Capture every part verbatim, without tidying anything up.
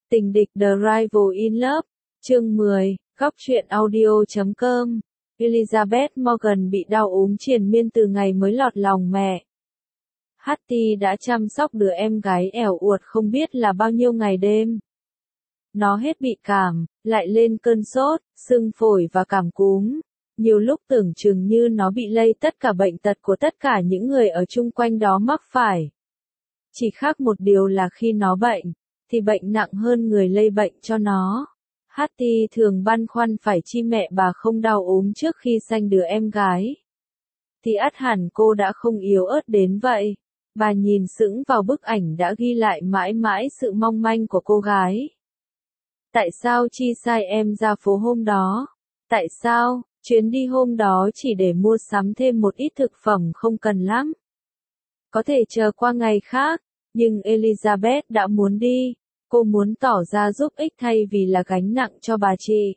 Tình địch The Rival in Love, chương mười, góc truyện audio chấm com. Elizabeth Morgan bị đau ốm triền miên từ ngày mới lọt lòng mẹ. Hattie đã chăm sóc đứa em gái ẻo uột không biết là bao nhiêu ngày đêm. Nó hết bị cảm, lại lên cơn sốt, sưng phổi và cảm cúm. Nhiều lúc tưởng chừng như nó bị lây tất cả bệnh tật của tất cả những người ở chung quanh đó mắc phải. Chỉ khác một điều là khi nó bệnh, thì bệnh nặng hơn người lây bệnh cho nó. Hattie thường băn khoăn phải chi mẹ bà không đau ốm trước khi sanh đứa em gái. Thì ắt hẳn cô đã không yếu ớt đến vậy. Bà nhìn sững vào bức ảnh đã ghi lại mãi mãi sự mong manh của cô gái. Tại sao Chi sai em ra phố hôm đó? Tại sao, chuyến đi hôm đó chỉ để mua sắm thêm một ít thực phẩm không cần lắm? Có thể chờ qua ngày khác, nhưng Elizabeth đã muốn đi. Cô muốn tỏ ra giúp ích thay vì là gánh nặng cho bà chị.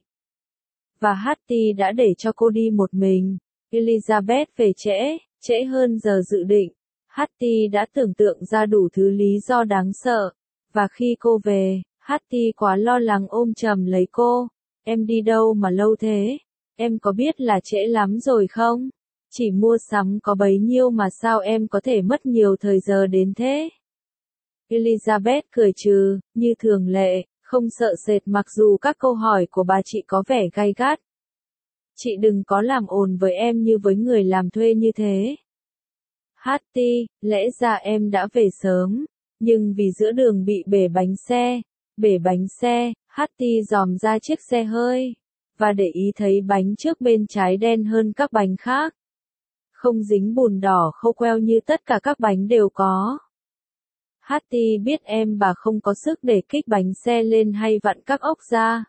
Và Hattie đã để cho cô đi một mình. Elizabeth về trễ, trễ hơn giờ dự định. Hattie đã tưởng tượng ra đủ thứ lý do đáng sợ. Và khi cô về, Hattie quá lo lắng ôm chầm lấy cô. Em đi đâu mà lâu thế? Em có biết là trễ lắm rồi không? Chỉ mua sắm có bấy nhiêu mà sao em có thể mất nhiều thời giờ đến thế? Elizabeth cười trừ, như thường lệ, không sợ sệt mặc dù các câu hỏi của bà chị có vẻ gay gắt. Chị đừng có làm ồn với em như với người làm thuê như thế. Hattie, lẽ ra em đã về sớm, nhưng vì giữa đường bị bể bánh xe, bể bánh xe, Hattie dòm ra chiếc xe hơi, và để ý thấy bánh trước bên trái đen hơn các bánh khác. Không dính bùn đỏ khô queo như tất cả các bánh đều có. Hattie biết em bà không có sức để kích bánh xe lên hay vặn các ốc ra.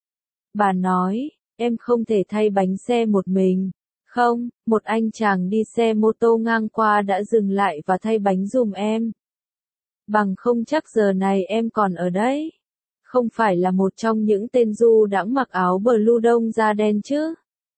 Bà nói, em không thể thay bánh xe một mình. Không, một anh chàng đi xe mô tô ngang qua đã dừng lại và thay bánh giùm em. Bằng không chắc giờ này em còn ở đấy. Không phải là một trong những tên du đãng mặc áo blue đông da đen chứ.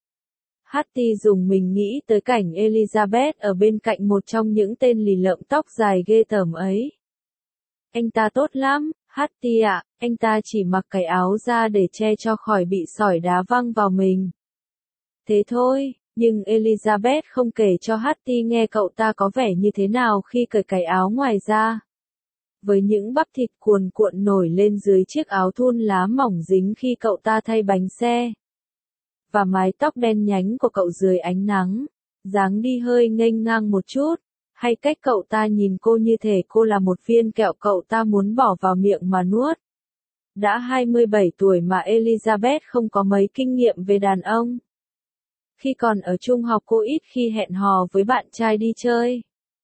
Hattie dùng mình nghĩ tới cảnh Elizabeth ở bên cạnh một trong những tên lì lợm tóc dài ghê tởm ấy. Anh ta tốt lắm, Hattie ạ, anh ta chỉ mặc cái áo ra để che cho khỏi bị sỏi đá văng vào mình. Thế thôi, nhưng Elizabeth không kể cho Hattie nghe cậu ta có vẻ như thế nào khi cởi cái áo ngoài ra. Với những bắp thịt cuồn cuộn nổi lên dưới chiếc áo thun lá mỏng dính khi cậu ta thay bánh xe. Và mái tóc đen nhánh của cậu dưới ánh nắng, dáng đi hơi nghênh ngang một chút. Hay cách cậu ta nhìn cô như thể cô là một viên kẹo cậu ta muốn bỏ vào miệng mà nuốt. Đã hai mươi bảy tuổi mà Elizabeth không có mấy kinh nghiệm về đàn ông. Khi còn ở trung học cô ít khi hẹn hò với bạn trai đi chơi.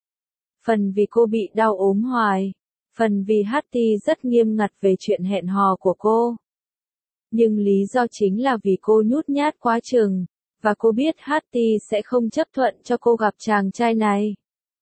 Phần vì cô bị đau ốm hoài, phần vì Hattie rất nghiêm ngặt về chuyện hẹn hò của cô. Nhưng lý do chính là vì cô nhút nhát quá chừng, và cô biết Hattie sẽ không chấp thuận cho cô gặp chàng trai này.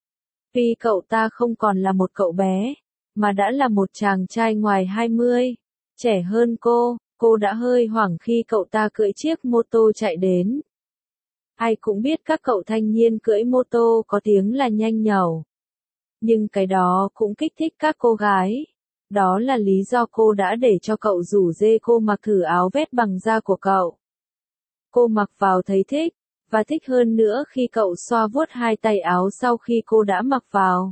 Vì cậu ta không còn là một cậu bé, mà đã là một chàng trai ngoài hai mươi, trẻ hơn cô, cô đã hơi hoảng khi cậu ta cưỡi chiếc mô tô chạy đến. Ai cũng biết các cậu thanh niên cưỡi mô tô có tiếng là nhanh nhẩu. Nhưng cái đó cũng kích thích các cô gái. Đó là lý do cô đã để cho cậu rủ dê cô mặc thử áo vest bằng da của cậu. Cô mặc vào thấy thích. Và thích hơn nữa khi cậu xoa vuốt hai tay áo sau khi cô đã mặc vào.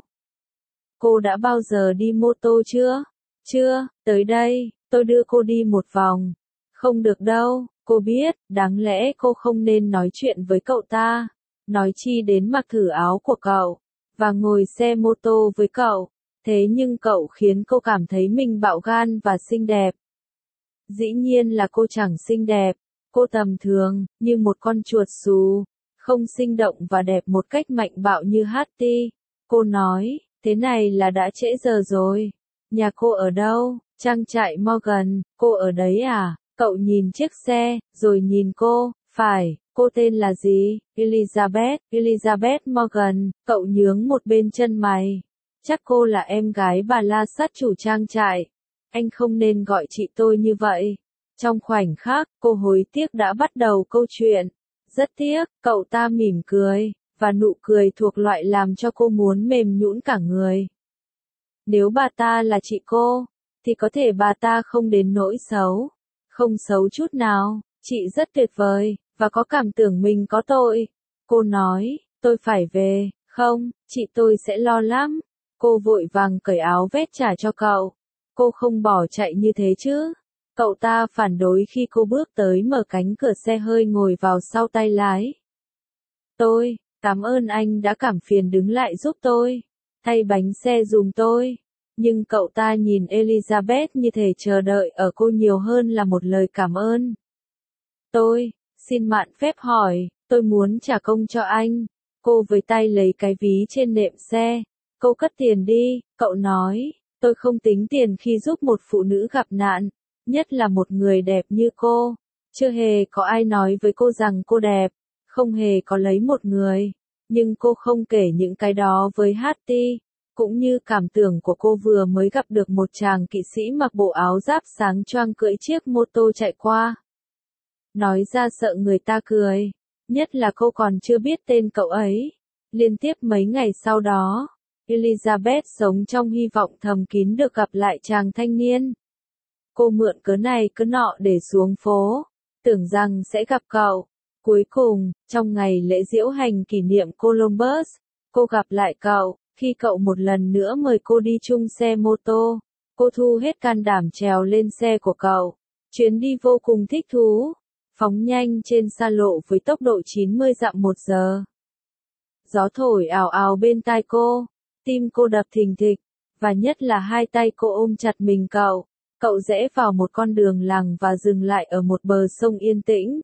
Cô đã bao giờ đi mô tô chưa? Chưa, tới đây, tôi đưa cô đi một vòng. Không được đâu, cô biết, đáng lẽ cô không nên nói chuyện với cậu ta. Nói chi đến mặc thử áo của cậu, và ngồi xe mô tô với cậu. Thế nhưng cậu khiến cô cảm thấy mình bạo gan và xinh đẹp. Dĩ nhiên là cô chẳng xinh đẹp. Cô tầm thường, như một con chuột xù, không sinh động và đẹp một cách mạnh bạo như Hattie. Cô nói, thế này là đã trễ giờ rồi. Nhà cô ở đâu? Trang trại Morgan, cô ở đấy à? Cậu nhìn chiếc xe, rồi nhìn cô, phải, cô tên là gì? Elizabeth, Elizabeth Morgan, cậu nhướng một bên chân mày. Chắc cô là em gái bà la sát chủ trang trại. Anh không nên gọi chị tôi như vậy. Trong khoảnh khắc, cô hối tiếc đã bắt đầu câu chuyện. Rất tiếc, cậu ta mỉm cười, và nụ cười thuộc loại làm cho cô muốn mềm nhũn cả người. Nếu bà ta là chị cô, thì có thể bà ta không đến nỗi xấu. Không xấu chút nào, chị rất tuyệt vời, và có cảm tưởng mình có tội. Cô nói, tôi phải về, không, chị tôi sẽ lo lắm. Cô vội vàng cởi áo vest trả cho cậu. Cô không bỏ chạy như thế chứ. Cậu ta phản đối khi cô bước tới mở cánh cửa xe hơi ngồi vào sau tay lái. Tôi, cảm ơn anh đã cảm phiền đứng lại giúp tôi, thay bánh xe giùm tôi. Nhưng cậu ta nhìn Elizabeth như thể chờ đợi ở cô nhiều hơn là một lời cảm ơn. Tôi, xin mạn phép hỏi, tôi muốn trả công cho anh. Cô với tay lấy cái ví trên nệm xe. Cô cất tiền đi, cậu nói, tôi không tính tiền khi giúp một phụ nữ gặp nạn, nhất là một người đẹp như cô. Chưa hề có ai nói với cô rằng cô đẹp, không hề có lấy một người, nhưng cô không kể những cái đó với Hattie, cũng như cảm tưởng của cô vừa mới gặp được một chàng kỵ sĩ mặc bộ áo giáp sáng choang cưỡi chiếc mô tô chạy qua. Nói ra sợ người ta cười, nhất là cô còn chưa biết tên cậu ấy. Liên tiếp mấy ngày sau đó, Elizabeth sống trong hy vọng thầm kín được gặp lại chàng thanh niên. Cô mượn cớ này cớ nọ để xuống phố, tưởng rằng sẽ gặp cậu. Cuối cùng, trong ngày lễ diễu hành kỷ niệm Columbus, cô gặp lại cậu. Khi cậu một lần nữa mời cô đi chung xe mô tô, cô thu hết can đảm trèo lên xe của cậu. Chuyến đi vô cùng thích thú, phóng nhanh trên xa lộ với tốc độ chín mươi dặm một giờ. Gió thổi ào ào bên tai cô, tim cô đập thình thịch, và nhất là hai tay cô ôm chặt mình cậu. Cậu rẽ vào một con đường làng và dừng lại ở một bờ sông yên tĩnh.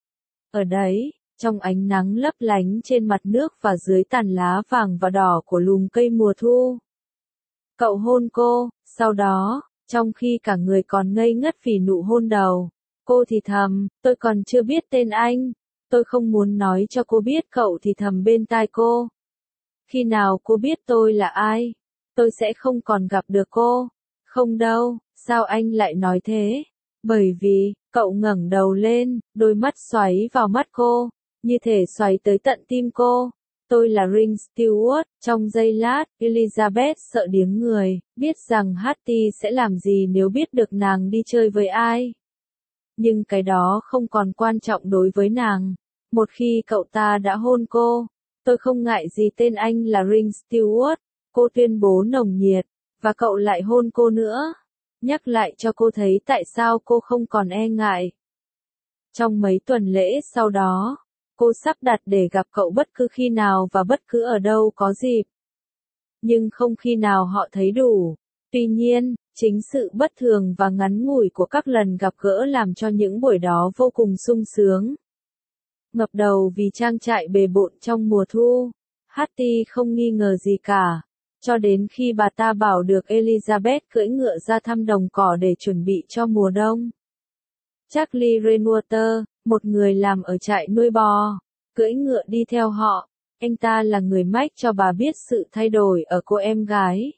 Ở đấy, trong ánh nắng lấp lánh trên mặt nước và dưới tàn lá vàng và đỏ của lùm cây mùa thu, cậu hôn cô, sau đó, trong khi cả người còn ngây ngất vì nụ hôn đầu, cô thì thầm, tôi còn chưa biết tên anh, tôi không muốn nói cho cô biết. Cậu thì thầm bên tai cô. Khi nào cô biết tôi là ai, tôi sẽ không còn gặp được cô. Không đâu, sao anh lại nói thế? Bởi vì, cậu ngẩng đầu lên, đôi mắt xoáy vào mắt cô, như thể xoáy tới tận tim cô. Tôi là Ring Stewart. Trong giây lát, Elizabeth sợ điếng người, biết rằng Hattie sẽ làm gì nếu biết được nàng đi chơi với ai. Nhưng cái đó không còn quan trọng đối với nàng. Một khi cậu ta đã hôn cô, tôi không ngại gì tên anh là Ring Stewart, cô tuyên bố nồng nhiệt, và cậu lại hôn cô nữa. Nhắc lại cho cô thấy tại sao cô không còn e ngại. Trong mấy tuần lễ sau đó, cô sắp đặt để gặp cậu bất cứ khi nào và bất cứ ở đâu có dịp. Nhưng không khi nào họ thấy đủ. Tuy nhiên, chính sự bất thường và ngắn ngủi của các lần gặp gỡ làm cho những buổi đó vô cùng sung sướng. Ngập đầu vì trang trại bề bộn trong mùa thu, Hattie không nghi ngờ gì cả. Cho đến khi bà ta bảo được Elizabeth cưỡi ngựa ra thăm đồng cỏ để chuẩn bị cho mùa đông. Charlie Rainwater, một người làm ở trại nuôi bò, cưỡi ngựa đi theo họ. Anh ta là người mách cho bà biết sự thay đổi ở cô em gái.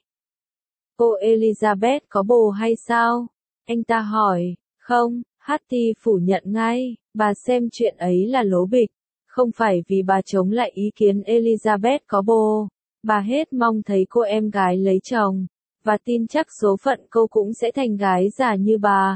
Cô Elizabeth có bồ hay sao? Anh ta hỏi. Không, Hattie phủ nhận ngay. Bà xem chuyện ấy là lố bịch. Không phải vì bà chống lại ý kiến Elizabeth có bồ. Bà hết mong thấy cô em gái lấy chồng, và tin chắc số phận cô cũng sẽ thành gái già như bà.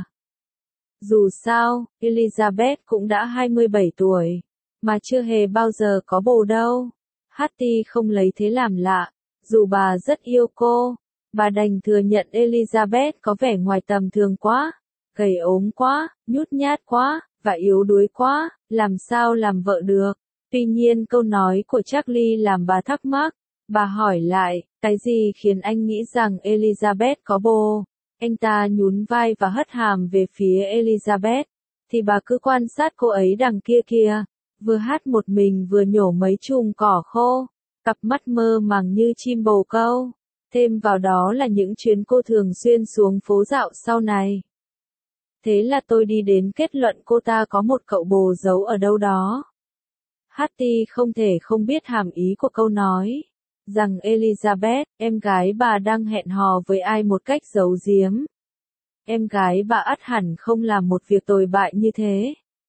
Dù sao, Elizabeth cũng đã hai mươi bảy tuổi, mà chưa hề bao giờ có bồ đâu. Hattie không lấy thế làm lạ, dù bà rất yêu cô, bà đành thừa nhận Elizabeth có vẻ ngoài tầm thường quá, gầy ốm quá, nhút nhát quá, và yếu đuối quá, làm sao làm vợ được. Tuy nhiên câu nói của Charlie làm bà thắc mắc. Bà hỏi lại, cái gì khiến anh nghĩ rằng Elizabeth có bồ? Anh ta nhún vai và hất hàm về phía Elizabeth. Thì bà cứ quan sát cô ấy đằng kia kìa, vừa hát một mình vừa nhổ mấy chùm cỏ khô, cặp mắt mơ màng như chim bồ câu. Thêm vào đó là những chuyến cô thường xuyên xuống phố dạo sau này. Thế là tôi đi đến kết luận cô ta có một cậu bồ giấu ở đâu đó. Hattie không thể không biết hàm ý của câu nói. Rằng Elizabeth, em gái bà đang hẹn hò với ai một cách giấu giếm. Em gái bà ắt hẳn không làm một việc tồi bại như thế.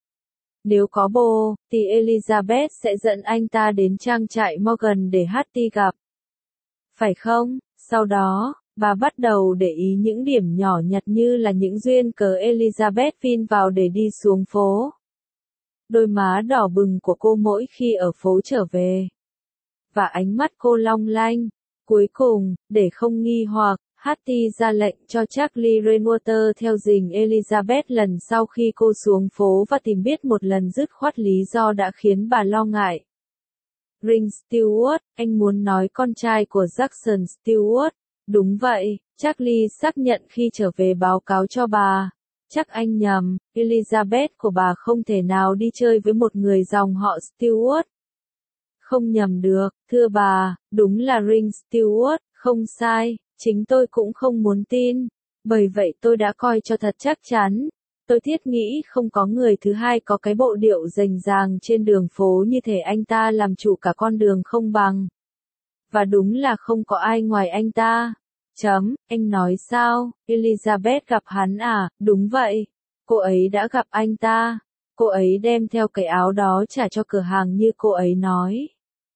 Nếu có bồ, thì Elizabeth sẽ dẫn anh ta đến trang trại Morgan để Hattie gặp. Phải không? Sau đó, Bà bắt đầu để ý những điểm nhỏ nhặt như là những duyên cớ Elizabeth phin vào để đi xuống phố. Đôi má đỏ bừng của cô mỗi khi ở phố trở về. Và ánh mắt cô long lanh. Cuối cùng, để không nghi hoặc, Hattie ra lệnh cho Charlie Rainwater theo dình Elizabeth lần sau khi cô xuống phố và tìm biết một lần dứt khoát lý do đã khiến bà lo ngại. Ring Stewart, anh muốn nói con trai của Jackson Stewart. Đúng vậy, Charlie xác nhận khi trở về báo cáo cho bà. Chắc anh nhầm, Elizabeth của bà không thể nào đi chơi với một người dòng họ Stewart. Không nhầm được, thưa bà, đúng là Ring Stewart, không sai, chính tôi cũng không muốn tin. Bởi vậy tôi đã coi cho thật chắc chắn. Tôi thiết nghĩ không có người thứ hai có cái bộ điệu rành ràng trên đường phố như thể anh ta làm chủ cả con đường không bằng. Và đúng là không có ai ngoài anh ta. Chấm, anh nói sao, Elizabeth gặp hắn à, đúng vậy. Cô ấy đã gặp anh ta. Cô ấy đem theo cái áo đó trả cho cửa hàng như cô ấy nói.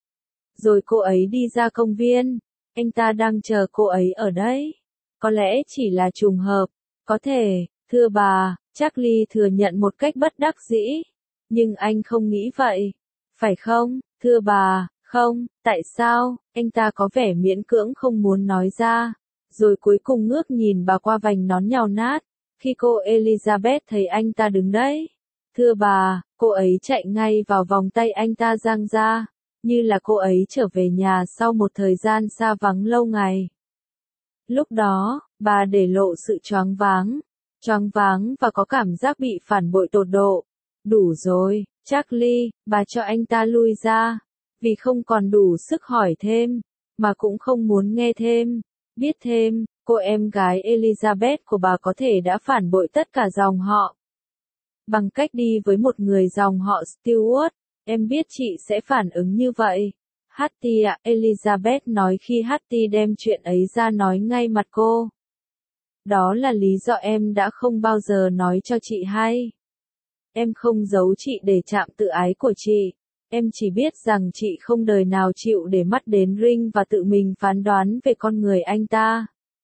Rồi cô ấy đi ra công viên. Anh ta đang chờ cô ấy ở đấy. Có lẽ chỉ là trùng hợp. Có thể, thưa bà, Charlie thừa nhận một cách bất đắc dĩ. Nhưng anh không nghĩ vậy. Phải không, thưa bà, không, tại sao, anh ta có vẻ miễn cưỡng không muốn nói ra. Rồi cuối cùng ngước nhìn bà qua vành nón nhàu nát. Khi cô Elizabeth thấy anh ta đứng đấy. Thưa bà, cô ấy chạy ngay vào vòng tay anh ta giang ra. Như là cô ấy trở về nhà sau một thời gian xa vắng lâu ngày. Lúc đó, bà để lộ sự choáng váng. Choáng váng và có cảm giác bị phản bội tột độ. Đủ rồi, Charlie, bà cho anh ta lui ra. Vì không còn đủ sức hỏi thêm, mà cũng không muốn nghe thêm, biết thêm, cô em gái Elizabeth của bà có thể đã phản bội tất cả dòng họ. Bằng cách đi với một người dòng họ Stewart, em biết chị sẽ phản ứng như vậy. Hattie ạ, Elizabeth nói khi Hattie đem chuyện ấy ra nói ngay mặt cô. Đó là lý do em đã không bao giờ nói cho chị hay. Em không giấu chị để chạm tự ái của chị. Em chỉ biết rằng chị không đời nào chịu để mắt đến Ring và tự mình phán đoán về con người anh ta.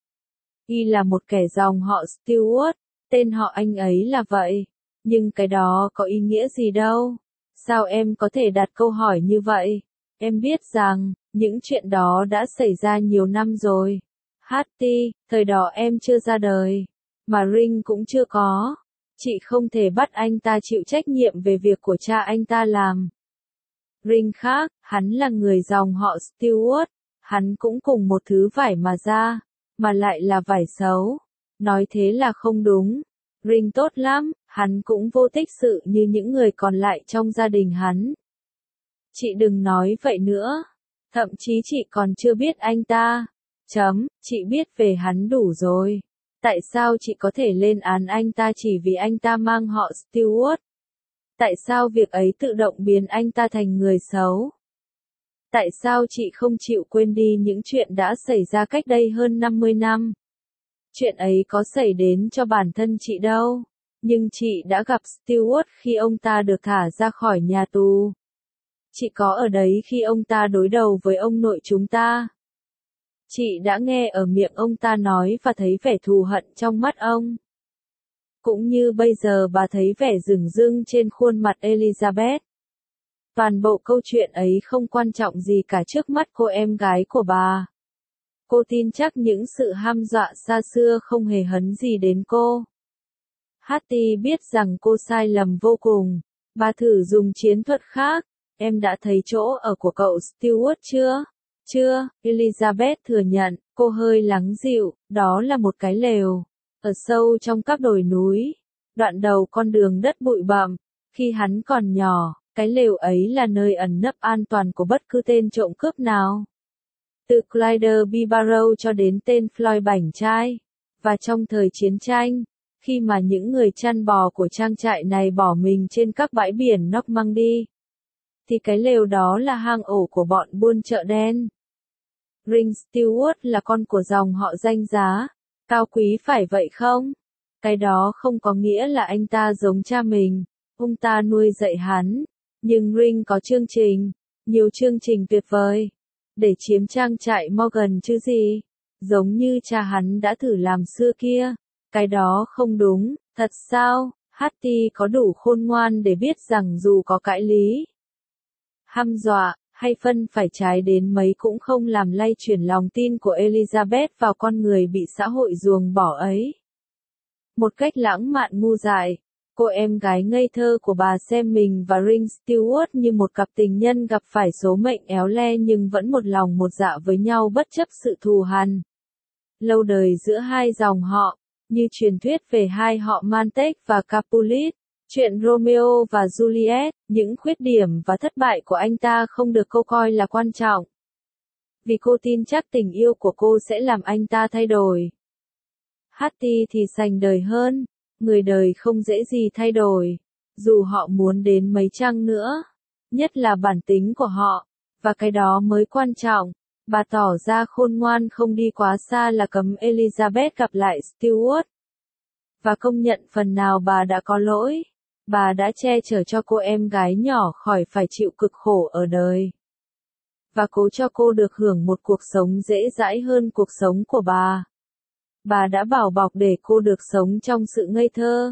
Y là một kẻ dòng họ Stewart, tên họ anh ấy là vậy. Nhưng cái đó có ý nghĩa gì đâu. Sao em có thể đặt câu hỏi như vậy? Em biết rằng, những chuyện đó đã xảy ra nhiều năm rồi. Hattie, thời đó em chưa ra đời. Mà Ring cũng chưa có. Chị không thể bắt anh ta chịu trách nhiệm về việc của cha anh ta làm. Ring khác, hắn là người dòng họ Stewart. Hắn cũng cùng một thứ vải mà ra. Mà lại là vải xấu. Nói thế là không đúng. Ring tốt lắm, hắn cũng vô tích sự như những người còn lại trong gia đình hắn. Chị đừng nói vậy nữa. Thậm chí chị còn chưa biết anh ta. Chấm, chị biết về hắn đủ rồi. Tại sao chị có thể lên án anh ta chỉ vì anh ta mang họ Stewart? Tại sao việc ấy tự động biến anh ta thành người xấu? Tại sao chị không chịu quên đi những chuyện đã xảy ra cách đây hơn năm mươi năm? Chuyện ấy có xảy đến cho bản thân chị đâu. Nhưng chị đã gặp Stewart khi ông ta được thả ra khỏi nhà tù. Chị có ở đấy khi ông ta đối đầu với ông nội chúng ta. Chị đã nghe ở miệng ông ta nói và thấy vẻ thù hận trong mắt ông. Cũng như bây giờ bà thấy vẻ rừng rưng trên khuôn mặt Elizabeth. Toàn bộ câu chuyện ấy không quan trọng gì cả trước mắt cô em gái của bà. Cô tin chắc những sự hăm dọa xa xưa không hề hấn gì đến cô. Hattie biết rằng cô sai lầm vô cùng. Bà thử dùng chiến thuật khác. Em đã thấy chỗ ở của cậu Stewart chưa? Chưa, Elizabeth thừa nhận, cô hơi lắng dịu, đó là một cái lều. Ở sâu trong các đồi núi. Đoạn đầu con đường đất bụi bặm. Khi hắn còn nhỏ, cái lều ấy là nơi ẩn nấp an toàn của bất cứ tên trộm cướp nào. Từ Clyde B. Barrow cho đến tên Floyd Bảnh trai. Và trong thời chiến tranh, khi mà những người chăn bò của trang trại này bỏ mình trên các bãi biển Normandy, thì cái lều đó là hang ổ của bọn buôn chợ đen. Ring Stewart là con của dòng họ danh giá, cao quý phải vậy không? Cái đó không có nghĩa là anh ta giống cha mình, ông ta nuôi dạy hắn. Nhưng Ring có chương trình, nhiều chương trình tuyệt vời, để chiếm trang trại Morgan chứ gì. Giống như cha hắn đã thử làm xưa kia. Cái đó không đúng, thật sao? Hattie có đủ khôn ngoan để biết rằng dù có cãi lý, hăm dọa, hay phân phải trái đến mấy cũng không làm lay chuyển lòng tin của Elizabeth vào con người bị xã hội ruồng bỏ ấy. Một cách lãng mạn ngu dại, cô em gái ngây thơ của bà xem mình và Ring Stewart như một cặp tình nhân gặp phải số mệnh éo le nhưng vẫn một lòng một dạ với nhau bất chấp sự thù hằn lâu đời giữa hai dòng họ, như truyền thuyết về hai họ Mantech và Capulet, chuyện Romeo và Juliet. Những khuyết điểm và thất bại của anh ta không được cô coi là quan trọng, vì cô tin chắc tình yêu của cô sẽ làm anh ta thay đổi. Hattie thì sành đời hơn, người đời không dễ gì thay đổi, dù họ muốn đến mấy chăng nữa, nhất là bản tính của họ, và cái đó mới quan trọng. Bà tỏ ra khôn ngoan không đi quá xa là cấm Elizabeth gặp lại Stewart, và công nhận phần nào bà đã có lỗi. Bà đã che chở cho cô em gái nhỏ khỏi phải chịu cực khổ ở đời, và cố cho cô được hưởng một cuộc sống dễ dãi hơn cuộc sống của bà. Bà đã bảo bọc để cô được sống trong sự ngây thơ,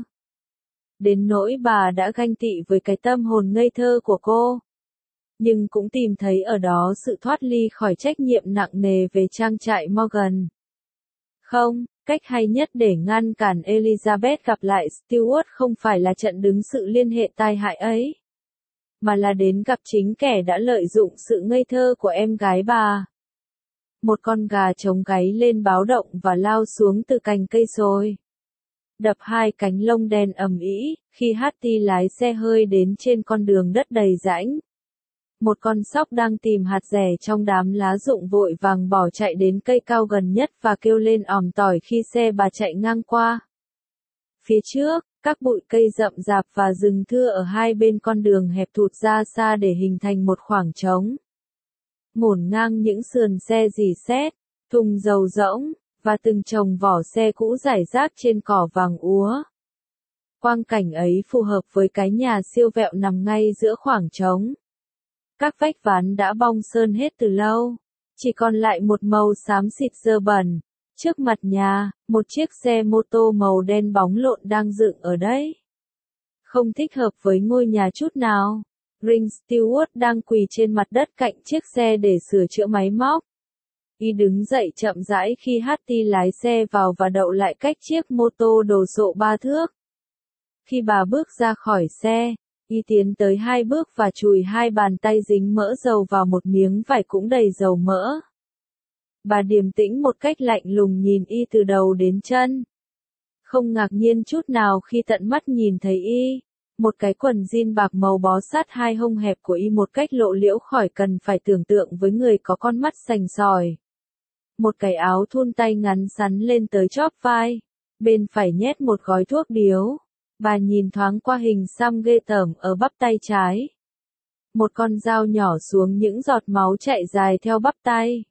đến nỗi bà đã ganh tị với cái tâm hồn ngây thơ của cô, nhưng cũng tìm thấy ở đó sự thoát ly khỏi trách nhiệm nặng nề về trang trại Morgan. Không, cách hay nhất để ngăn cản Elizabeth gặp lại Stewart không phải là chặn đứng sự liên hệ tai hại ấy, mà là đến gặp chính kẻ đã lợi dụng sự ngây thơ của em gái bà. Một con gà trống gáy lên báo động và lao xuống từ cành cây sồi, đập hai cánh lông đen ầm ĩ khi Hattie lái xe hơi đến trên con đường đất đầy rãnh. Một con sóc đang tìm hạt rẻ trong đám lá rụng vội vàng bỏ chạy đến cây cao gần nhất và kêu lên òm tỏi khi xe bà chạy ngang qua. Phía trước, các bụi cây rậm rạp và rừng thưa ở hai bên con đường hẹp thụt ra xa để hình thành một khoảng trống. Ngổn ngang những sườn xe rỉ sét, thùng dầu rỗng, và từng chồng vỏ xe cũ rải rác trên cỏ vàng úa. Quang cảnh ấy phù hợp với cái nhà siêu vẹo nằm ngay giữa khoảng trống. Các vách ván đã bong sơn hết từ lâu, chỉ còn lại một màu xám xịt dơ bẩn. Trước mặt nhà, một chiếc xe mô tô màu đen bóng lộn đang dựng ở đấy. Không thích hợp với ngôi nhà chút nào. Ring Stewart đang quỳ trên mặt đất cạnh chiếc xe để sửa chữa máy móc. Y đứng dậy chậm rãi khi Hattie lái xe vào và đậu lại cách chiếc mô tô đồ sộ ba thước. Khi bà bước ra khỏi xe, Y tiến tới hai bước và chùi hai bàn tay dính mỡ dầu vào một miếng vải cũng đầy dầu mỡ. Bà điềm tĩnh một cách lạnh lùng nhìn Y từ đầu đến chân. Không ngạc nhiên chút nào khi tận mắt nhìn thấy Y. Một cái quần jean bạc màu bó sát hai hông hẹp của Y một cách lộ liễu khỏi cần phải tưởng tượng với người có con mắt sành sỏi. Một cái áo thun tay ngắn sắn lên tới chóp vai. Bên phải nhét một gói thuốc điếu. Bà nhìn thoáng qua hình xăm ghê tởm ở bắp tay trái. Một con dao nhỏ xuống những giọt máu chạy dài theo bắp tay.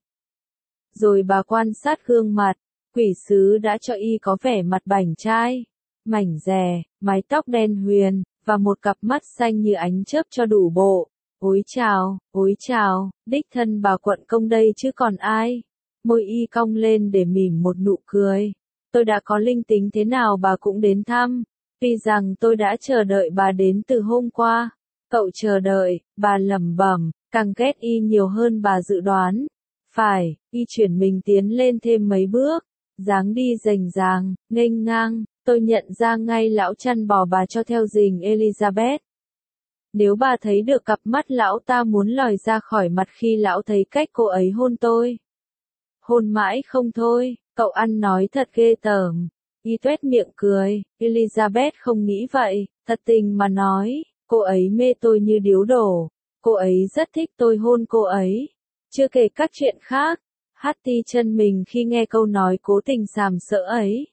Rồi bà quan sát gương mặt, quỷ sứ đã cho Y có vẻ mặt bảnh trai, mảnh dè, mái tóc đen huyền, và một cặp mắt xanh như ánh chớp cho đủ bộ. Ôi chào, ôi chào, đích thân bà quận công đây chứ còn ai. Môi Y cong lên để mỉm một nụ cười. Tôi đã có linh tính thế nào bà cũng đến thăm. Vì rằng tôi đã chờ đợi bà đến từ hôm qua. Cậu chờ đợi, bà lẩm bẩm, càng ghét Y nhiều hơn bà dự đoán. Phải, Y chuyển mình tiến lên thêm mấy bước, dáng đi rành ràng, nghênh ngang, tôi nhận ra ngay lão chăn bò bà cho theo rình Elizabeth. Nếu bà thấy được cặp mắt lão ta muốn lòi ra khỏi mặt khi lão thấy cách cô ấy hôn tôi. Hôn mãi không thôi, cậu ăn nói thật ghê tởm. Y tuét miệng cười, Elizabeth không nghĩ vậy, thật tình mà nói, cô ấy mê tôi như điếu đổ, cô ấy rất thích tôi hôn cô ấy. Chưa kể các chuyện khác, Hattie chân mình khi nghe câu nói cố tình sàm sỡ ấy.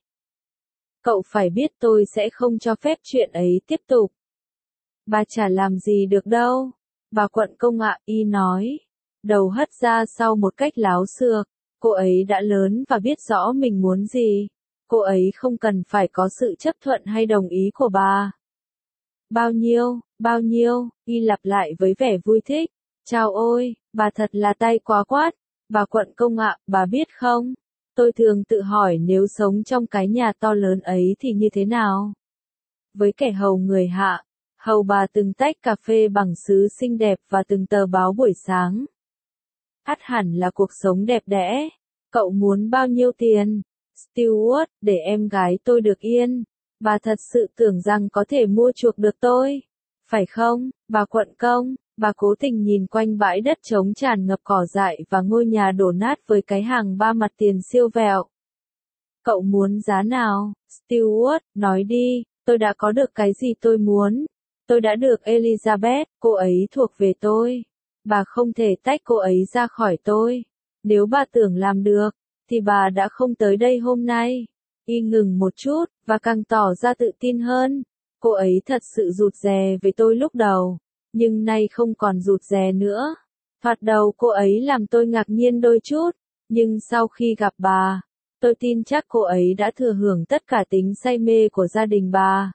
Cậu phải biết tôi sẽ không cho phép chuyện ấy tiếp tục. Bà chả làm gì được đâu. Bà quận công ạ, Y nói. Đầu hất ra sau một cách láo xược. Cô ấy đã lớn và biết rõ mình muốn gì. Cô ấy không cần phải có sự chấp thuận hay đồng ý của bà. Bao nhiêu, bao nhiêu, Y lặp lại với vẻ vui thích. Chào ôi, bà thật là tay quá quát. Bà quận công ạ, bà biết không? Tôi thường tự hỏi nếu sống trong cái nhà to lớn ấy thì như thế nào? Với kẻ hầu người hạ, hầu bà từng tách cà phê bằng sứ xinh đẹp và từng tờ báo buổi sáng. Ắt hẳn là cuộc sống đẹp đẽ. Cậu muốn bao nhiêu tiền, Stewart, để em gái tôi được yên? Bà thật sự tưởng rằng có thể mua chuộc được tôi, phải không, bà quận công? Bà cố tình nhìn quanh bãi đất trống tràn ngập cỏ dại và ngôi nhà đổ nát với cái hàng ba mặt tiền siêu vẹo. Cậu muốn giá nào, Stewart, nói đi, tôi đã có được cái gì tôi muốn. Tôi đã được Elizabeth, cô ấy thuộc về tôi. Bà không thể tách cô ấy ra khỏi tôi. Nếu bà tưởng làm được, thì bà đã không tới đây hôm nay. Y ngừng một chút, và càng tỏ ra tự tin hơn. Cô ấy thật sự rụt rè với tôi lúc đầu, nhưng nay không còn rụt rè nữa. Thoạt đầu cô ấy làm tôi ngạc nhiên đôi chút, nhưng sau khi gặp bà, tôi tin chắc cô ấy đã thừa hưởng tất cả tính say mê của gia đình bà.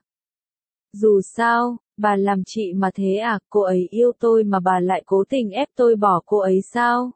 Dù sao, bà làm chị mà thế à, cô ấy yêu tôi mà bà lại cố tình ép tôi bỏ cô ấy sao?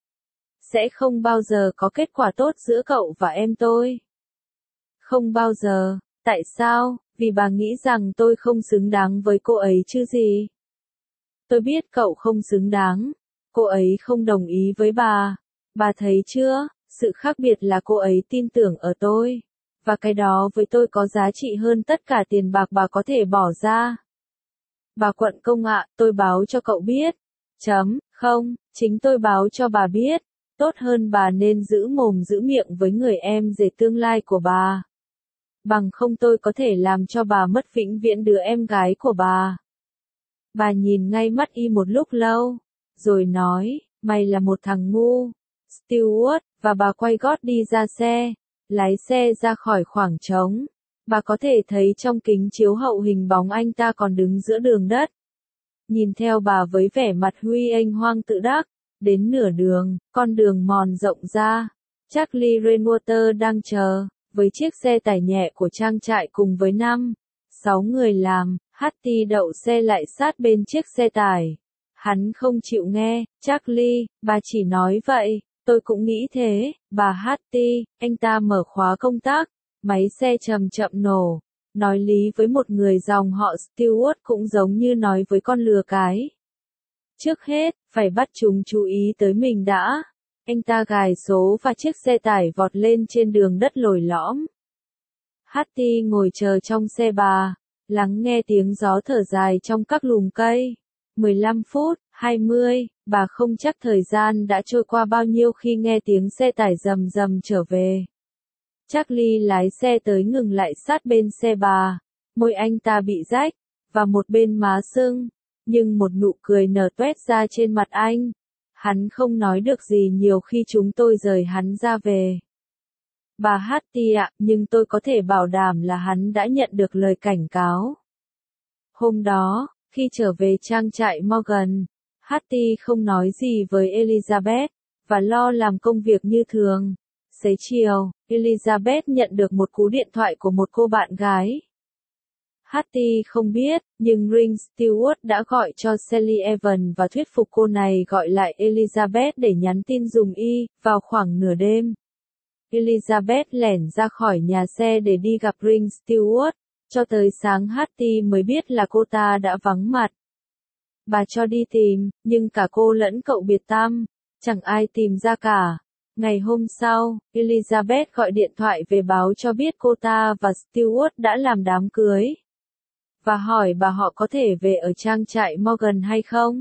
Sẽ không bao giờ có kết quả tốt giữa cậu và em tôi. Không bao giờ, tại sao? Vì bà nghĩ rằng tôi không xứng đáng với cô ấy chứ gì. Tôi biết cậu không xứng đáng. Cô ấy không đồng ý với bà. Bà thấy chưa, sự khác biệt là cô ấy tin tưởng ở tôi. Và cái đó với tôi có giá trị hơn tất cả tiền bạc bà có thể bỏ ra. Bà quận công ạ, tôi báo cho cậu biết. Chấm, không, chính tôi báo cho bà biết. Tốt hơn bà nên giữ mồm giữ miệng với người em rể tương lai của bà. Bằng không tôi có thể làm cho bà mất vĩnh viễn đứa em gái của bà. Bà nhìn ngay mắt y một lúc lâu, rồi nói, mày là một thằng ngu, Stewart, và bà quay gót đi ra xe, lái xe ra khỏi khoảng trống. Bà có thể thấy trong kính chiếu hậu hình bóng anh ta còn đứng giữa đường đất. Nhìn theo bà với vẻ mặt huy anh hoang tự đắc, đến nửa đường, con đường mòn rộng ra, Charlie Rainwater đang chờ, với chiếc xe tải nhẹ của trang trại cùng với năm, sáu người làm. Hattie đậu xe lại sát bên chiếc xe tải. Hắn không chịu nghe, Charlie, bà chỉ nói vậy, tôi cũng nghĩ thế, bà Hattie, anh ta mở khóa công tắc, máy xe chậm chậm nổ. Nói lý với một người dòng họ Stewart cũng giống như nói với con lừa cái. Trước hết, phải bắt chúng chú ý tới mình đã. Anh ta gài số và chiếc xe tải vọt lên trên đường đất lồi lõm. Hattie ngồi chờ trong xe bà, lắng nghe tiếng gió thở dài trong các lùm cây. mười lăm phút, hai mươi, bà không chắc thời gian đã trôi qua bao nhiêu khi nghe tiếng xe tải rầm rầm trở về. Charlie lái xe tới ngừng lại sát bên xe bà, môi anh ta bị rách, và một bên má sưng, nhưng một nụ cười nở toét ra trên mặt anh. Hắn không nói được gì nhiều khi chúng tôi rời hắn ra về. Bà Hattie ạ, nhưng tôi có thể bảo đảm là hắn đã nhận được lời cảnh cáo. Hôm đó, khi trở về trang trại Morgan, Hattie không nói gì với Elizabeth, và lo làm công việc như thường. Xế chiều, Elizabeth nhận được một cú điện thoại của một cô bạn gái. Hattie không biết, nhưng Ring Stewart đã gọi cho Sally Evans và thuyết phục cô này gọi lại Elizabeth để nhắn tin dùng y, vào khoảng nửa đêm. Elizabeth lẻn ra khỏi nhà xe để đi gặp Ring Stewart, cho tới sáng Hattie mới biết là cô ta đã vắng mặt. Bà cho đi tìm, nhưng cả cô lẫn cậu biệt tăm, chẳng ai tìm ra cả. Ngày hôm sau, Elizabeth gọi điện thoại về báo cho biết cô ta và Stewart đã làm đám cưới, và hỏi bà họ có thể về ở trang trại Morgan hay không.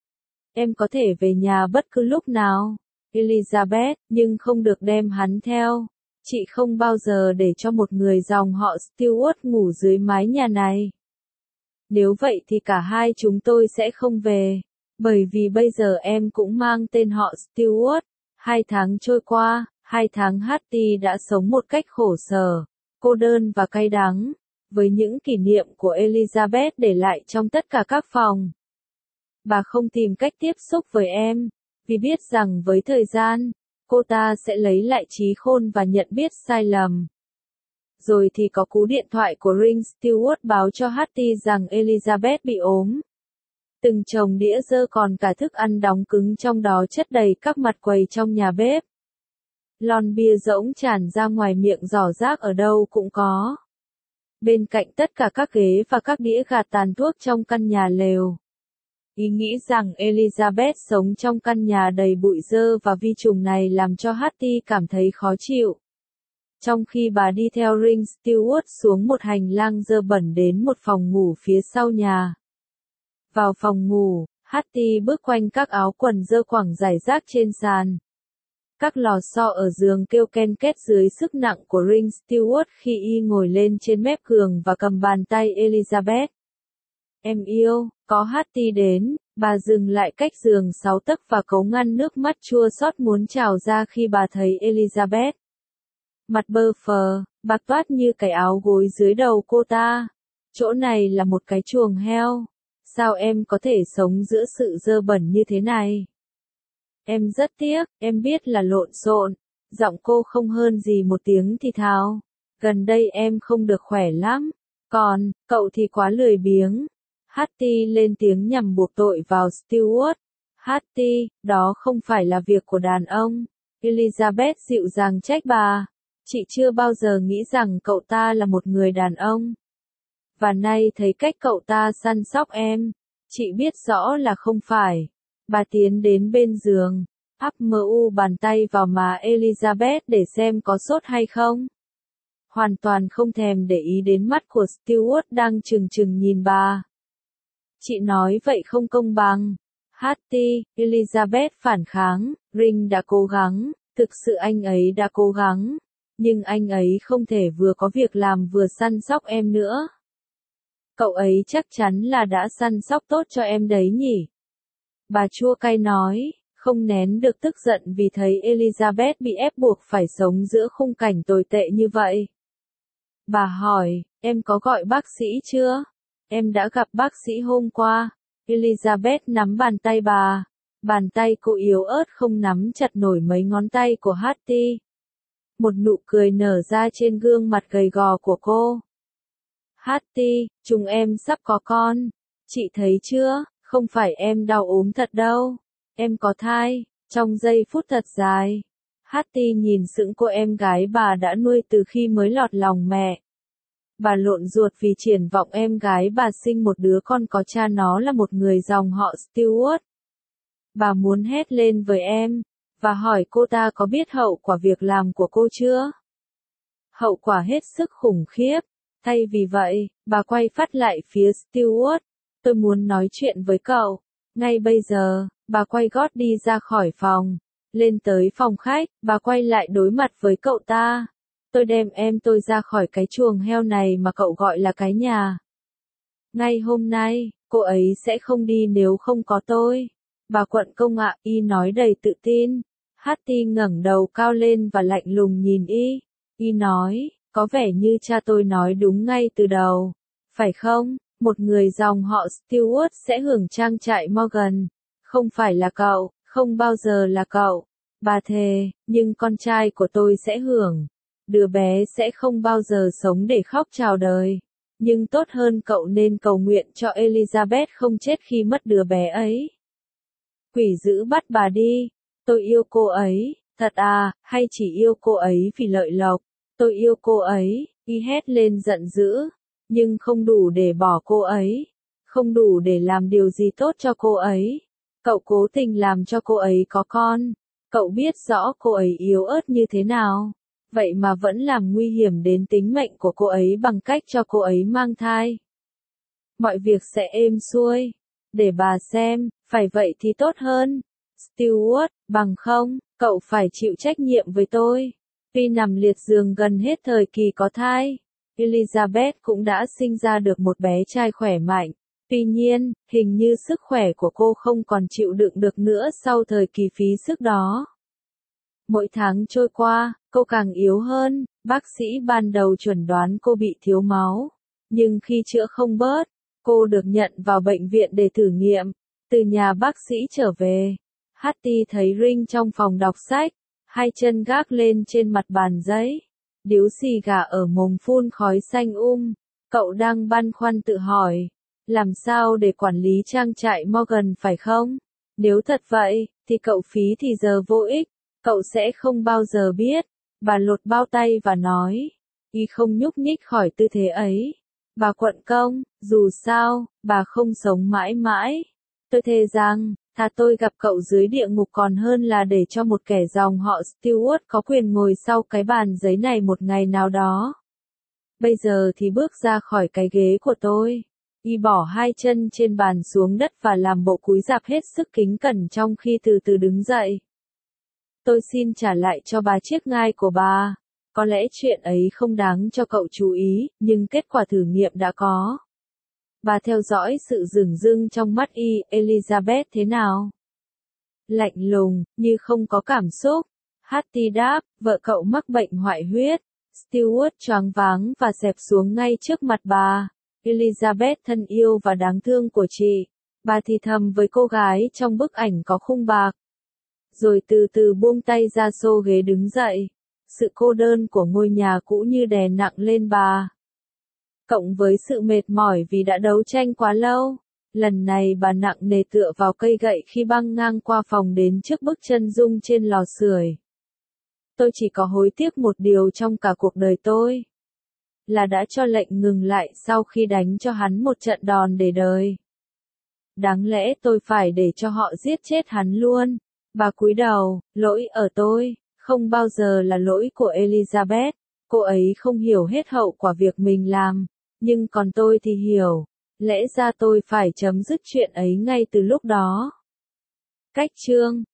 Em có thể về nhà bất cứ lúc nào, Elizabeth, nhưng không được đem hắn theo. Chị không bao giờ để cho một người dòng họ Stewart ngủ dưới mái nhà này. Nếu vậy thì cả hai chúng tôi sẽ không về, bởi vì bây giờ em cũng mang tên họ Stewart. Hai tháng trôi qua, hai tháng Hattie đã sống một cách khổ sở, cô đơn và cay đắng, với những kỷ niệm của Elizabeth để lại trong tất cả các phòng. Bà không tìm cách tiếp xúc với em, vì biết rằng với thời gian, cô ta sẽ lấy lại trí khôn và nhận biết sai lầm. Rồi thì có cú điện thoại của Ring Stewart báo cho Hattie rằng Elizabeth bị ốm. Từng chồng đĩa dơ còn cả thức ăn đóng cứng trong đó chất đầy các mặt quầy trong nhà bếp. Lon bia rỗng tràn ra ngoài miệng giỏ rác ở đâu cũng có. Bên cạnh tất cả các ghế và các đĩa gạt tàn thuốc trong căn nhà lều. Ý nghĩ rằng Elizabeth sống trong căn nhà đầy bụi dơ và vi trùng này làm cho Hattie cảm thấy khó chịu. Trong khi bà đi theo Ring Stewart xuống một hành lang dơ bẩn đến một phòng ngủ phía sau nhà. Vào phòng ngủ, Hattie bước quanh các áo quần dơ quẳng rải rác trên sàn. Các lò xo ở giường kêu ken két dưới sức nặng của Ring Stewart khi y ngồi lên trên mép giường và cầm bàn tay Elizabeth. Em yêu, có Hattie đến, bà dừng lại cách giường sáu tấc và cố ngăn nước mắt chua xót muốn trào ra khi bà thấy Elizabeth. Mặt bơ phờ, bạc toát như cái áo gối dưới đầu cô ta. Chỗ này là một cái chuồng heo. Sao em có thể sống giữa sự dơ bẩn như thế này? Em rất tiếc, em biết là lộn xộn. Giọng cô không hơn gì một tiếng thì thào. Gần đây em không được khỏe lắm. Còn, cậu thì quá lười biếng. Hattie lên tiếng nhằm buộc tội vào Stewart. Hattie, đó không phải là việc của đàn ông. Elizabeth dịu dàng trách bà. Chị chưa bao giờ nghĩ rằng cậu ta là một người đàn ông. Và nay thấy cách cậu ta săn sóc em. Chị biết rõ là không phải. Bà tiến đến bên giường, áp mu bàn tay vào má Elizabeth để xem có sốt hay không. Hoàn toàn không thèm để ý đến mắt của Stewart đang trừng trừng nhìn bà. Chị nói vậy không công bằng. Hattie, Elizabeth phản kháng, Ring đã cố gắng, thực sự anh ấy đã cố gắng. Nhưng anh ấy không thể vừa có việc làm vừa săn sóc em nữa. Cậu ấy chắc chắn là đã săn sóc tốt cho em đấy nhỉ? Bà chua cay nói, không nén được tức giận vì thấy Elizabeth bị ép buộc phải sống giữa khung cảnh tồi tệ như vậy. Bà hỏi, em có gọi bác sĩ chưa? Em đã gặp bác sĩ hôm qua. Elizabeth nắm bàn tay bà. Bàn tay cô yếu ớt không nắm chặt nổi mấy ngón tay của Hattie. Một nụ cười nở ra trên gương mặt gầy gò của cô. Hattie, chúng em sắp có con. Chị thấy chưa, không phải em đau ốm thật đâu. Em có thai, trong giây phút thật dài. Hattie nhìn sững cô em gái bà đã nuôi từ khi mới lọt lòng mẹ. Bà lộn ruột vì triển vọng em gái bà sinh một đứa con có cha nó là một người dòng họ Stewart. Bà muốn hét lên với em, và hỏi cô ta có biết hậu quả việc làm của cô chưa? Hậu quả hết sức khủng khiếp. Thay vì vậy, bà quay phát lại phía Stewart. Tôi muốn nói chuyện với cậu. Ngay bây giờ, bà quay gót đi ra khỏi phòng. Lên tới phòng khách, bà quay lại đối mặt với cậu ta. Tôi đem em tôi ra khỏi cái chuồng heo này mà cậu gọi là cái nhà. Ngay hôm nay, cô ấy sẽ không đi nếu không có tôi. Bà quận công ạ, y nói đầy tự tin. Hattie ngẩng đầu cao lên và lạnh lùng nhìn y. Y nói, có vẻ như cha tôi nói đúng ngay từ đầu. Phải không? Một người dòng họ Stewart sẽ hưởng trang trại Morgan. Không phải là cậu, không bao giờ là cậu. Bà thề, nhưng con trai của tôi sẽ hưởng. Đứa bé sẽ không bao giờ sống để khóc chào đời. Nhưng tốt hơn cậu nên cầu nguyện cho Elizabeth không chết khi mất đứa bé ấy. Quỷ dữ bắt bà đi. Tôi yêu cô ấy, thật à, hay chỉ yêu cô ấy vì lợi lộc. Tôi yêu cô ấy, y hét lên giận dữ. Nhưng không đủ để bỏ cô ấy. Không đủ để làm điều gì tốt cho cô ấy. Cậu cố tình làm cho cô ấy có con. Cậu biết rõ cô ấy yếu ớt như thế nào. Vậy mà vẫn làm nguy hiểm đến tính mệnh của cô ấy bằng cách cho cô ấy mang thai. Mọi việc sẽ êm xuôi. Để bà xem, phải vậy thì tốt hơn. Stewart, bằng không, cậu phải chịu trách nhiệm với tôi. Tuy nằm liệt giường gần hết thời kỳ có thai, Elizabeth cũng đã sinh ra được một bé trai khỏe mạnh. Tuy nhiên, hình như sức khỏe của cô không còn chịu đựng được nữa sau thời kỳ phí sức đó. Mỗi tháng trôi qua, cô càng yếu hơn. Bác sĩ ban đầu chuẩn đoán cô bị thiếu máu. Nhưng khi chữa không bớt, cô được nhận vào bệnh viện để thử nghiệm. Từ nhà bác sĩ trở về, Hattie thấy Ring trong phòng đọc sách, hai chân gác lên trên mặt bàn giấy. Điếu xì gà ở mồm phun khói xanh um. Cậu đang băn khoăn tự hỏi, làm sao để quản lý trang trại Morgan phải không? Nếu thật vậy, thì cậu phí thì giờ vô ích. Cậu sẽ không bao giờ biết. Bà lột bao tay và nói. Y không nhúc nhích khỏi tư thế ấy. Bà quận công, dù sao, bà không sống mãi mãi. Tôi thề rằng, thà tôi gặp cậu dưới địa ngục còn hơn là để cho một kẻ dòng họ Stewart có quyền ngồi sau cái bàn giấy này một ngày nào đó. Bây giờ thì bước ra khỏi cái ghế của tôi. Y bỏ hai chân trên bàn xuống đất và làm bộ cúi rạp hết sức kính cẩn trong khi từ từ đứng dậy. Tôi xin trả lại cho bà chiếc ngai của bà. Có lẽ chuyện ấy không đáng cho cậu chú ý, nhưng kết quả thử nghiệm đã có. Bà theo dõi sự dửng dưng trong mắt y, Elizabeth thế nào? Lạnh lùng, như không có cảm xúc. Hattie đáp, vợ cậu mắc bệnh hoại huyết. Stewart choáng váng và xẹp xuống ngay trước mặt bà. Elizabeth thân yêu và đáng thương của chị. Bà thì thầm với cô gái trong bức ảnh có khung bạc. Rồi từ từ buông tay ra xô ghế đứng dậy. Sự cô đơn của ngôi nhà cũ như đè nặng lên bà. Cộng với sự mệt mỏi vì đã đấu tranh quá lâu. Lần này bà nặng nề tựa vào cây gậy khi băng ngang qua phòng đến trước bức chân dung trên lò sưởi. Tôi chỉ có hối tiếc một điều trong cả cuộc đời tôi. Là đã cho lệnh ngừng lại sau khi đánh cho hắn một trận đòn để đời. Đáng lẽ tôi phải để cho họ giết chết hắn luôn. Bà cúi đầu, lỗi ở tôi, không bao giờ là lỗi của Elizabeth. Cô ấy không hiểu hết hậu quả việc mình làm. Nhưng còn tôi thì hiểu. Lẽ ra tôi phải chấm dứt chuyện ấy ngay từ lúc đó. Cách chương